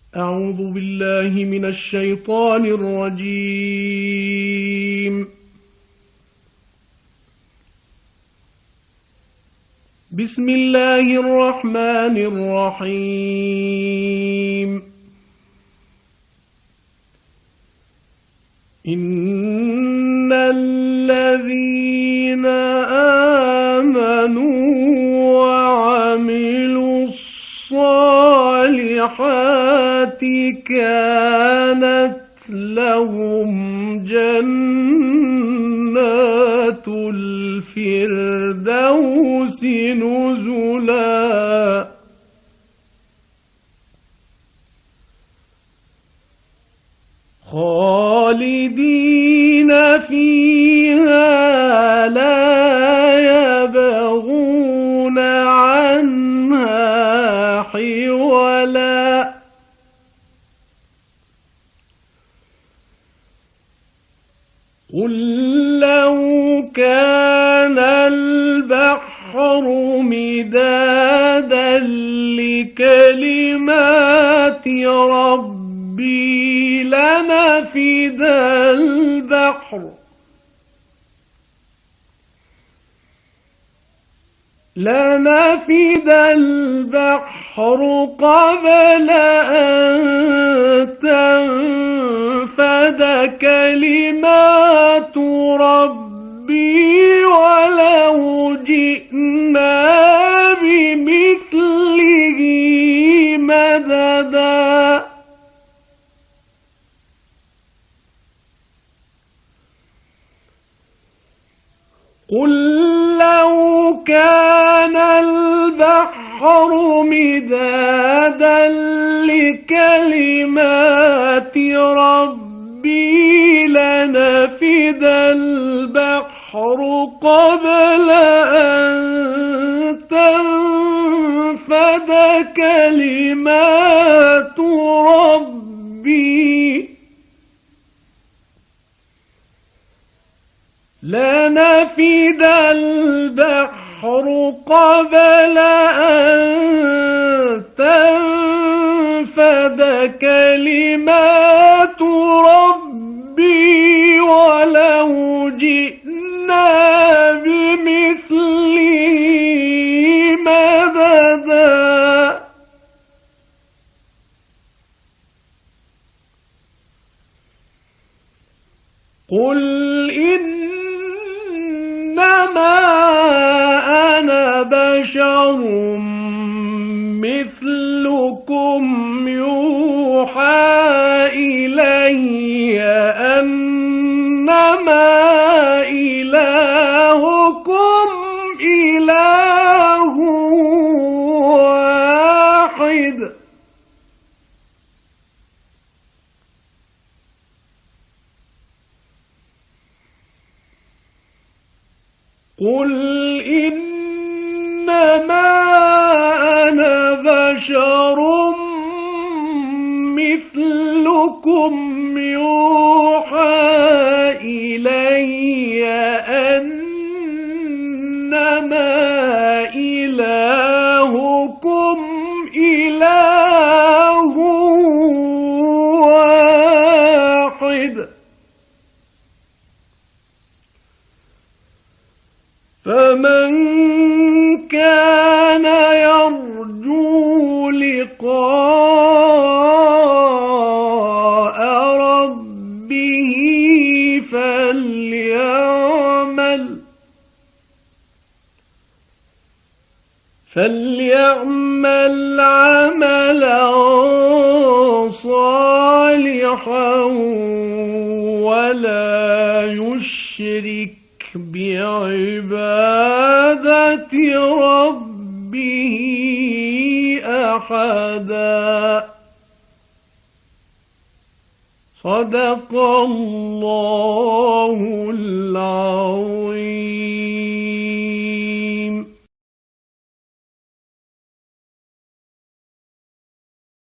أعوذ بالله من الشيطان الرجيم. بسم الله الرحمن الرحيم. إن الذين آمنوا وعملوا الصالحات كانت لهم جنات الفردوس نزلا خالدين فيها لا يبغون عنها حولا قل لو كان البحر مدادا لكلمات ربي لنفد البحر قبل أن تنفد كلمات ربي ولو جئنا بمثله مددا قل لو كان البحر مدادا لكلمات ربي لنفد البحر قبل أن تنفد كلمات ربي لنفد البحر قبل أن تنفد كلمات ربي ولو جئنا بمثله مددا قل إنما أنا بشر مثلكم يوحى إلي أنما إلهكم إله واحد قل إنما أنا بشر مثلكم يوحى إلي أنما إلهكم إله واحد فمن كان يرجو لقاء ربه فليعمل عملا صالحا ولا يشرك بعبادة ربه أحدا صدق الله العظيم.